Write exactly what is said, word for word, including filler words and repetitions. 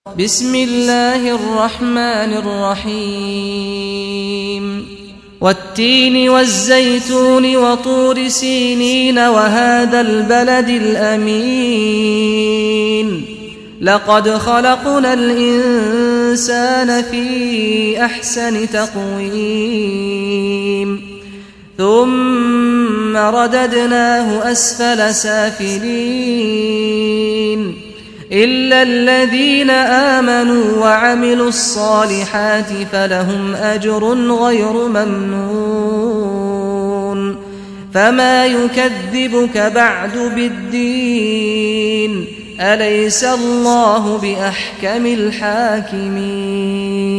بسم الله الرحمن الرحيم والتين والزيتون وطور سينين وهذا البلد الأمين لقد خلقنا الإنسان في أحسن تقويم ثم رددناه أسفل سافلين إلا الذين آمنوا وعملوا الصالحات فلهم أجر غير ممنون فما يكذبك بعد بالدين أليس الله بأحكم الحاكمين